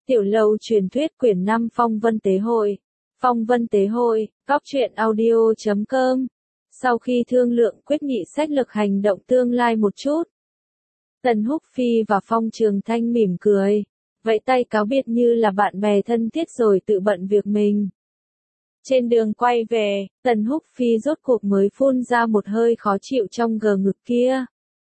Tiểu Lâu truyền thuyết quyển 5 Phong Vân Tế Hội. Phong Vân Tế Hội, góc truyện audio.com. Sau khi thương lượng quyết nghị sách lược hành động tương lai một chút, Tần Húc Phi và Phong Trường Thanh mỉm cười, vẫy tay cáo biệt như là bạn bè thân thiết rồi tự bận việc mình. Trên đường quay về, Tần Húc Phi rốt cuộc mới phun ra một hơi khó chịu trong gờ ngực kia.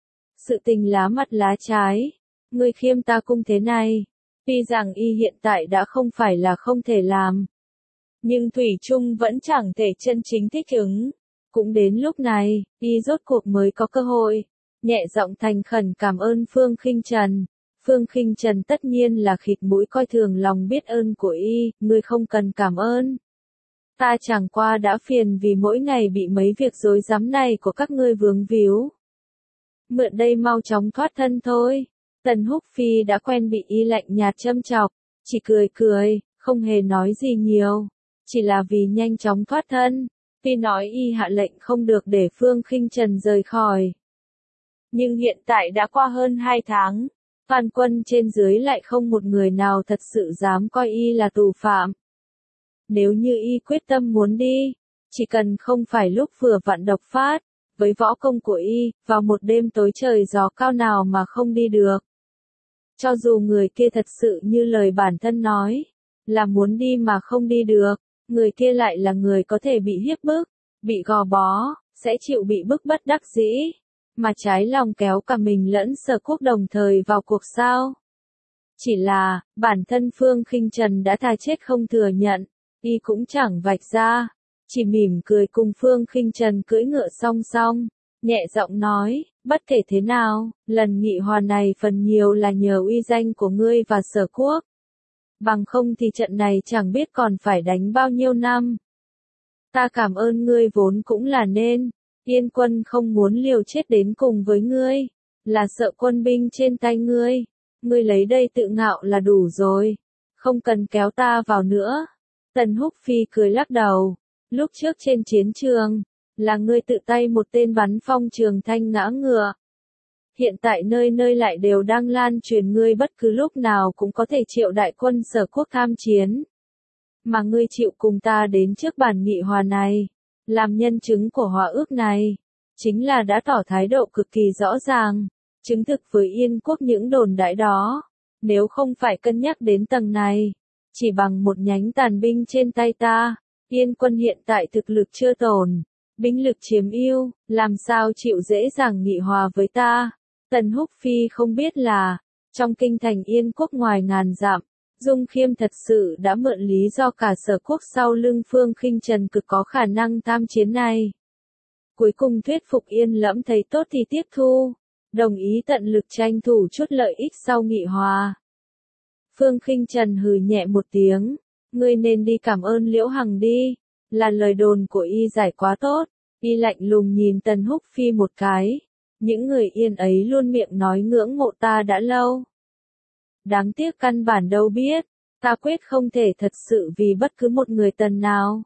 Sự tình lá mặt lá trái, ngươi khiêm ta cung thế này. Tuy rằng y hiện tại đã không phải là không thể làm, nhưng Thủy Trung vẫn chẳng thể chân chính thích ứng. Cũng đến lúc này, y rốt cuộc mới có cơ hội. Nhẹ giọng thành khẩn cảm ơn Phương Khinh Trần. Phương Khinh Trần tất nhiên là khịt mũi coi thường lòng biết ơn của y, ngươi không cần cảm ơn. Ta chẳng qua đã phiền vì mỗi ngày bị mấy việc rối rắm này của các ngươi vướng víu. Mượn đây mau chóng thoát thân thôi. Tần Húc Phi đã quen bị y lạnh nhạt châm chọc, chỉ cười cười, không hề nói gì nhiều, chỉ là vì nhanh chóng thoát thân. Tuy nói y hạ lệnh không được để Phương Khinh Trần rời khỏi, nhưng hiện tại đã qua hơn 2 tháng, toàn quân trên dưới lại không một người nào thật sự dám coi y là tù phạm. Nếu như y quyết tâm muốn đi, chỉ cần không phải lúc vừa vặn độc phát, với võ công của y, vào một đêm tối trời gió cao nào mà không đi được. Cho dù người kia thật sự như lời bản thân nói, là muốn đi mà không đi được, người kia lại là người có thể bị hiếp bức, bị gò bó, sẽ chịu bị bức bất đắc dĩ, mà trái lòng kéo cả mình lẫn Sở Quốc đồng thời vào cuộc sao. Chỉ là, bản thân Phương Khinh Trần đã thà chết không thừa nhận, y cũng chẳng vạch ra, chỉ mỉm cười cùng Phương Khinh Trần cưỡi ngựa song song, nhẹ giọng nói, bất kể thế nào, lần nghị hòa này phần nhiều là nhờ uy danh của ngươi và Sở Quốc. Bằng không thì trận này chẳng biết còn phải đánh bao nhiêu năm. Ta cảm ơn ngươi vốn cũng là nên, Yên quân không muốn liều chết đến cùng với ngươi, là sợ quân binh trên tay ngươi. Ngươi lấy đây tự ngạo là đủ rồi, không cần kéo ta vào nữa. Tần Húc Phi cười lắc đầu, lúc trước trên chiến trường, là ngươi tự tay một tên bắn Phong Trường Thanh ngã ngựa. Hiện tại nơi nơi lại đều đang lan truyền ngươi bất cứ lúc nào cũng có thể triệu đại quân Sở Quốc tham chiến. Mà ngươi chịu cùng ta đến trước bàn nghị hòa này, làm nhân chứng của hòa ước này, chính là đã tỏ thái độ cực kỳ rõ ràng, chứng thực với Yên Quốc những đồn đại đó. Nếu không phải cân nhắc đến tầng này, chỉ bằng một nhánh tàn binh trên tay ta, Yên quân hiện tại thực lực chưa tổn, binh lực chiếm ưu, làm sao chịu dễ dàng nghị hòa với ta. Tần Húc Phi không biết là, trong kinh thành Yên Quốc ngoài ngàn dặm, Dung Khiêm thật sự đã mượn lý do cả Sở Quốc sau lưng Phương Khinh Trần cực có khả năng tham chiến này. Cuối cùng thuyết phục Yên Lẫm thấy tốt thì tiếp thu, đồng ý tận lực tranh thủ chút lợi ích sau nghị hòa. Phương Khinh Trần hừ nhẹ một tiếng, ngươi nên đi cảm ơn Liễu Hằng đi, là lời đồn của y giải quá tốt. Y lạnh lùng nhìn Tần Húc Phi một cái, những người Yên ấy luôn miệng nói ngưỡng mộ ta đã lâu. Đáng tiếc căn bản đâu biết, ta quyết không thể thật sự vì bất cứ một người Tần nào,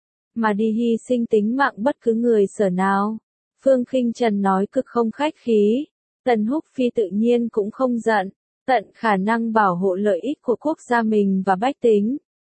mà đi hy sinh tính mạng bất cứ người Sở nào. Phương Khinh Trần nói cực không khách khí, Tần Húc Phi tự nhiên cũng không giận, tận khả năng bảo hộ lợi ích của quốc gia mình và bách tính.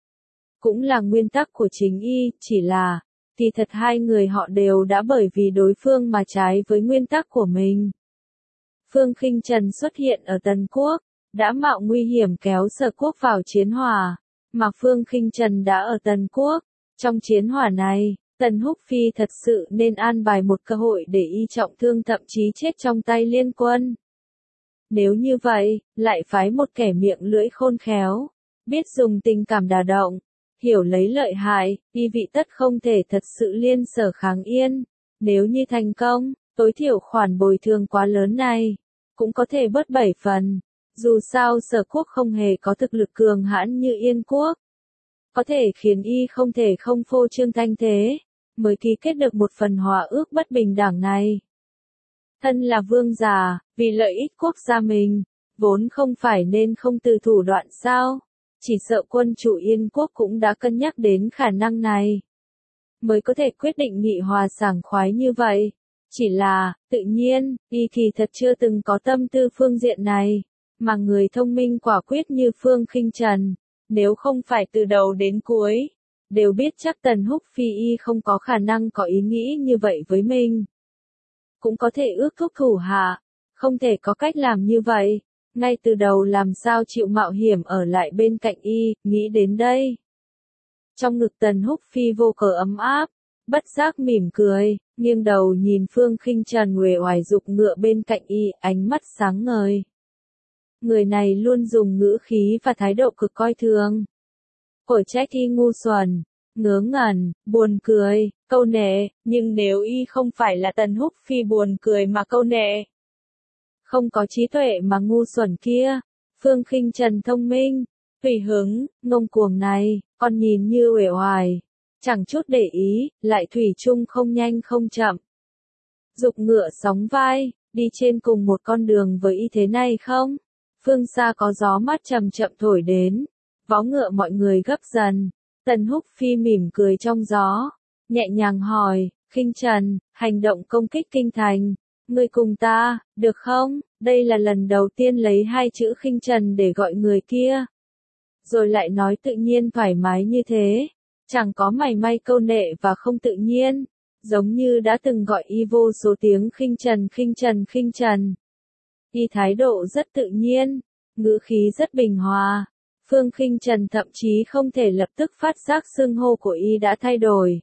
Cũng là nguyên tắc của chính y, chỉ là, thì thật hai người họ đều đã bởi vì đối phương mà trái với nguyên tắc của mình. Phương Khinh Trần xuất hiện ở Tần Quốc, đã mạo nguy hiểm kéo Sở Quốc vào chiến hỏa, mà Phương Khinh Trần đã ở Tần Quốc. Trong chiến hỏa này, Tần Húc Phi thật sự nên an bài một cơ hội để y trọng thương thậm chí chết trong tay liên quân. Nếu như vậy, lại phái một kẻ miệng lưỡi khôn khéo, biết dùng tình cảm đả động, hiểu lấy lợi hại, y vị tất không thể thật sự liên Sở kháng Yên. Nếu như thành công, tối thiểu khoản bồi thường quá lớn này, cũng có thể bớt 7 phần. Dù sao Sở Quốc không hề có thực lực cường hãn như Yên Quốc, có thể khiến y không thể không phô trương thanh thế, mới ký kết được một phần hòa ước bất bình đẳng này. Thân là vương giả, vì lợi ích quốc gia mình, vốn không phải nên không từ thủ đoạn sao, chỉ sợ quân chủ Yên Quốc cũng đã cân nhắc đến khả năng này, mới có thể quyết định nghị hòa sảng khoái như vậy. Chỉ là, tự nhiên, y kỳ thật chưa từng có tâm tư phương diện này. mà người thông minh quả quyết như Phương Khinh Trần, nếu không phải từ đầu đến cuối, đều biết chắc Tần Húc Phi y không có khả năng có ý nghĩ như vậy với mình. Cũng có thể ước thúc thủ hạ, không thể có cách làm như vậy, ngay từ đầu làm sao chịu mạo hiểm ở lại bên cạnh y, nghĩ đến đây. Trong ngực Tần Húc Phi vô cớ ấm áp, bất giác mỉm cười, nghiêng đầu nhìn Phương Khinh Trần uể oải giục ngựa bên cạnh y, ánh mắt sáng ngời. Người này luôn dùng ngữ khí và thái độ cực coi thường. Cổ trách y ngu xuẩn, ngớ ngẩn, buồn cười, câu nệ, nhưng nếu y không phải là Tần Húc Phi buồn cười mà câu nệ, không có trí tuệ mà ngu xuẩn kia, Phương Khinh Trần thông minh, tùy hứng, ngông cuồng này, còn nhìn như uể oải, chẳng chút để ý, lại thủy chung không nhanh không chậm. Giục ngựa sóng vai, đi trên cùng một con đường với y thế này không? Phương xa có gió mát chậm chậm thổi đến, vó ngựa mọi người gấp dần, Tần Húc Phi mỉm cười trong gió, nhẹ nhàng hỏi, Khinh Trần, hành động công kích kinh thành, ngươi cùng ta, được không? Đây là lần đầu tiên lấy hai chữ Khinh Trần để gọi người kia. Rồi lại nói tự nhiên thoải mái như thế, chẳng có mảy may câu nệ và không tự nhiên, giống như đã từng gọi y vô số tiếng Khinh Trần Khinh Trần Khinh Trần. Y thái độ rất tự nhiên, ngữ khí rất bình hòa. Phương Khinh Trần thậm chí không thể lập tức phát giác xưng hô của y đã thay đổi.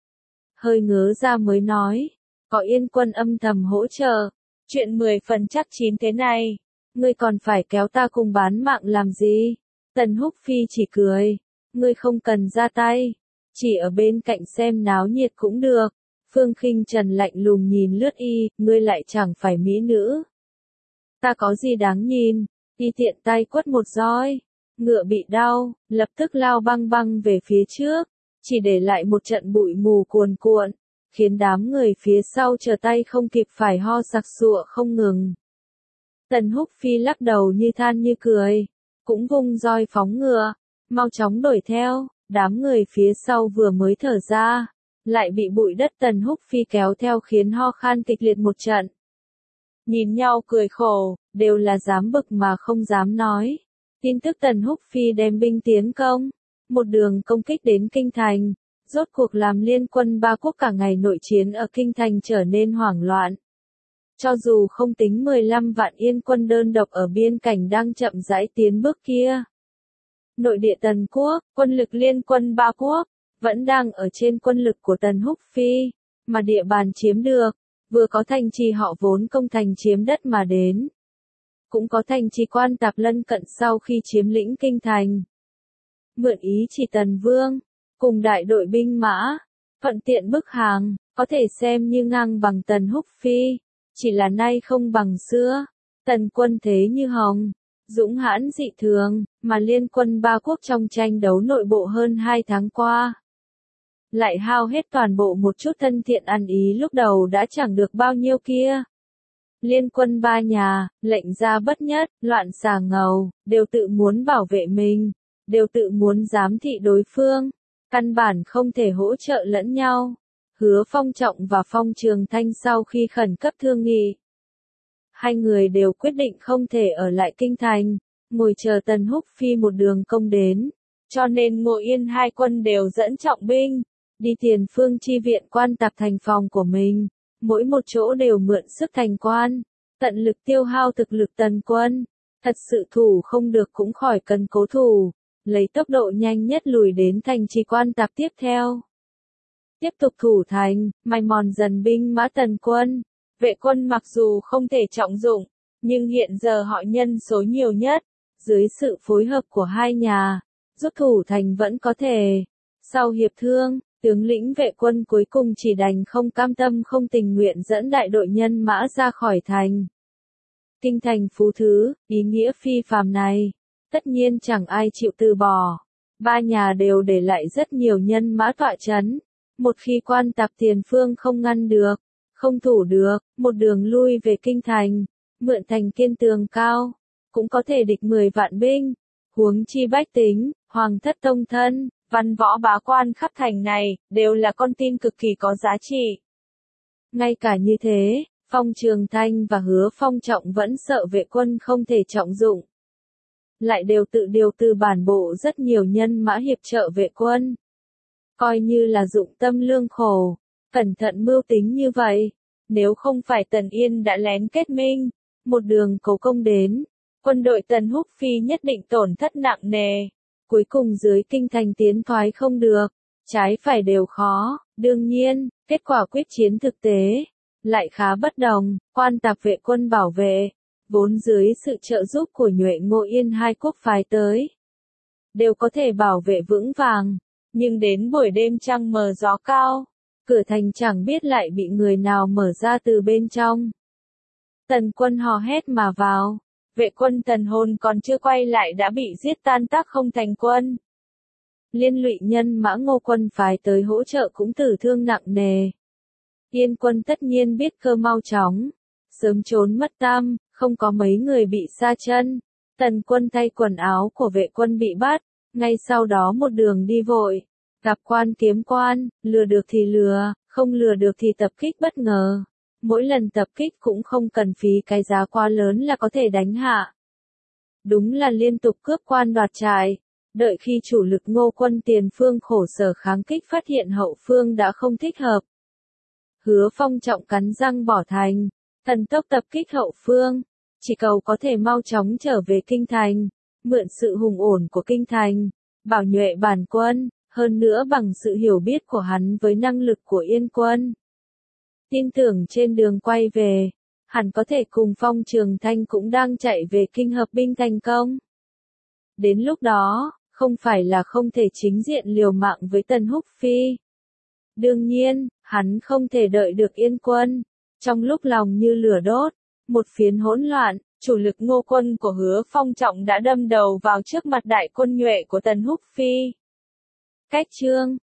Hơi ngớ ra mới nói, có Yên Quân âm thầm hỗ trợ, chuyện 10 phần chắc chín thế này, ngươi còn phải kéo ta cùng bán mạng làm gì? Tần Húc Phi chỉ cười, ngươi không cần ra tay, chỉ ở bên cạnh xem náo nhiệt cũng được. Phương Khinh Trần lạnh lùng nhìn lướt y, ngươi lại chẳng phải mỹ nữ. Ta có gì đáng nhìn? Y tiện tay quất một roi, ngựa bị đau, lập tức lao băng băng về phía trước, chỉ để lại một trận bụi mù cuồn cuộn, khiến đám người phía sau trở tay không kịp phải ho sặc sụa không ngừng. Tần Húc Phi lắc đầu như than như cười, cũng vung roi phóng ngựa, mau chóng đuổi theo, đám người phía sau vừa mới thở ra, lại bị bụi đất Tần Húc Phi kéo theo khiến ho khan kịch liệt một trận. Nhìn nhau cười khổ, đều là dám bực mà không dám nói. Tin tức Tần Húc Phi đem binh tiến công, một đường công kích đến Kinh Thành, rốt cuộc làm liên quân ba quốc cả ngày nội chiến ở Kinh Thành trở nên hoảng loạn. Cho dù không tính 15 vạn Yên quân đơn độc ở biên cảnh đang chậm rãi tiến bước kia. Nội địa Tần Quốc, quân lực liên quân ba quốc, vẫn đang ở trên quân lực của Tần Húc Phi, mà địa bàn chiếm được, vừa có thành trì họ vốn công thành chiếm đất mà đến. Cũng có thành trì Quan Tạp lân cận sau khi chiếm lĩnh Kinh Thành. Mượn ý chỉ Tần Vương, cùng đại đội binh mã, thuận tiện bức hàng, có thể xem như ngang bằng Tần Húc Phi, chỉ là nay không bằng xưa. Tần quân thế như hồng, dũng hãn dị thường, mà liên quân ba quốc trong tranh đấu nội bộ hơn 2 tháng qua. Lại hao hết toàn bộ một chút thân thiện ăn ý lúc đầu đã chẳng được bao nhiêu kia. Liên quân ba nhà, lệnh ra bất nhất, loạn xà ngầu, đều tự muốn bảo vệ mình, đều tự muốn giám thị đối phương, căn bản không thể hỗ trợ lẫn nhau. Hứa Phong Trọng và Phong Trường Thanh sau khi khẩn cấp thương nghị, hai người đều quyết định không thể ở lại Kinh Thành, ngồi chờ Tần Húc Phi một đường công đến, cho nên Ngô Yên hai quân đều dẫn trọng binh, đi tiền phương chi viện Quan Tạp thành phòng của mình, mỗi một chỗ đều mượn sức thành quan, tận lực tiêu hao thực lực tần quân, thật sự thủ không được cũng khỏi cần cố thủ, lấy tốc độ nhanh nhất lùi đến thành trì Quan Tạp tiếp theo. Tiếp tục thủ thành, mài mòn dần binh mã tần quân. Vệ quân mặc dù không thể trọng dụng, nhưng hiện giờ họ nhân số nhiều nhất, dưới sự phối hợp của hai nhà, rút thủ thành vẫn có thể. Sau hiệp thương, tướng lĩnh vệ quân cuối cùng chỉ đành không cam tâm không tình nguyện dẫn đại đội nhân mã ra khỏi thành. Kinh thành phú thứ, ý nghĩa phi phàm này, tất nhiên chẳng ai chịu từ bỏ. Ba nhà đều để lại rất nhiều nhân mã tọa chấn. Một khi Quan Tạp tiền phương không ngăn được, không thủ được, một đường lui về Kinh Thành, mượn thành kiên tường cao, cũng có thể địch 10 vạn binh. Huống chi bách tính, hoàng thất tông thân, văn võ bá quan khắp thành này, đều là con tin cực kỳ có giá trị. Ngay cả như thế, Phong Trường Thanh và Hứa Phong Trọng vẫn sợ vệ quân không thể trọng dụng, lại đều tự điều từ bản bộ rất nhiều nhân mã hiệp trợ vệ quân. Coi như là dụng tâm lương khổ, cẩn thận mưu tính như vậy, nếu không phải Tần Yên đã lén kết minh, một đường cố công đến, quân đội Tần Húc Phi nhất định tổn thất nặng nề, cuối cùng dưới kinh thành tiến thoái không được, trái phải đều khó, đương nhiên, kết quả quyết chiến thực tế lại khá bất đồng, quan tạp vệ quân bảo vệ, vốn dưới sự trợ giúp của Nhuệ Ngô Yên hai quốc phái tới, đều có thể bảo vệ vững vàng, nhưng đến buổi đêm trăng mờ gió cao, cửa thành chẳng biết lại bị người nào mở ra từ bên trong. Tần quân hò hét mà vào, vệ quân Tần Hồn còn chưa quay lại đã bị giết tan tác không thành quân. Liên lụy nhân mã Ngô quân phái tới hỗ trợ cũng tử thương nặng nề. Yên quân tất nhiên biết cơ mau chóng, sớm trốn mất tăm, không có mấy người bị sa chân. Tần quân thay quần áo của vệ quân bị bắt, ngay sau đó một đường đi vội, gặp quan kiếm quan, lừa được thì lừa, không lừa được thì tập kích bất ngờ. Mỗi lần tập kích cũng không cần phí cái giá quá lớn là có thể đánh hạ. Đúng là liên tục cướp quan đoạt trại, đợi khi chủ lực Ngô quân tiền phương khổ sở kháng kích phát hiện hậu phương đã không thích hợp. Hứa Phong trọng cắn răng bỏ thành, thần tốc tập kích hậu phương, chỉ cầu có thể mau chóng trở về kinh thành, mượn sự hùng ổn của kinh thành, bảo nhuệ bản quân, hơn nữa bằng sự hiểu biết của hắn với năng lực của Yên quân. Tin tưởng trên đường quay về, hẳn có thể cùng Phong Trường Thanh cũng đang chạy về kinh hợp binh thành công. Đến lúc đó, không phải là không thể chính diện liều mạng với Tần Húc Phi. Đương nhiên, hắn không thể đợi được Yên quân. Trong lúc lòng như lửa đốt, một phiến hỗn loạn, chủ lực Ngô quân của Hứa Phong trọng đã đâm đầu vào trước mặt đại quân nhuệ của Tần Húc Phi. Cách chương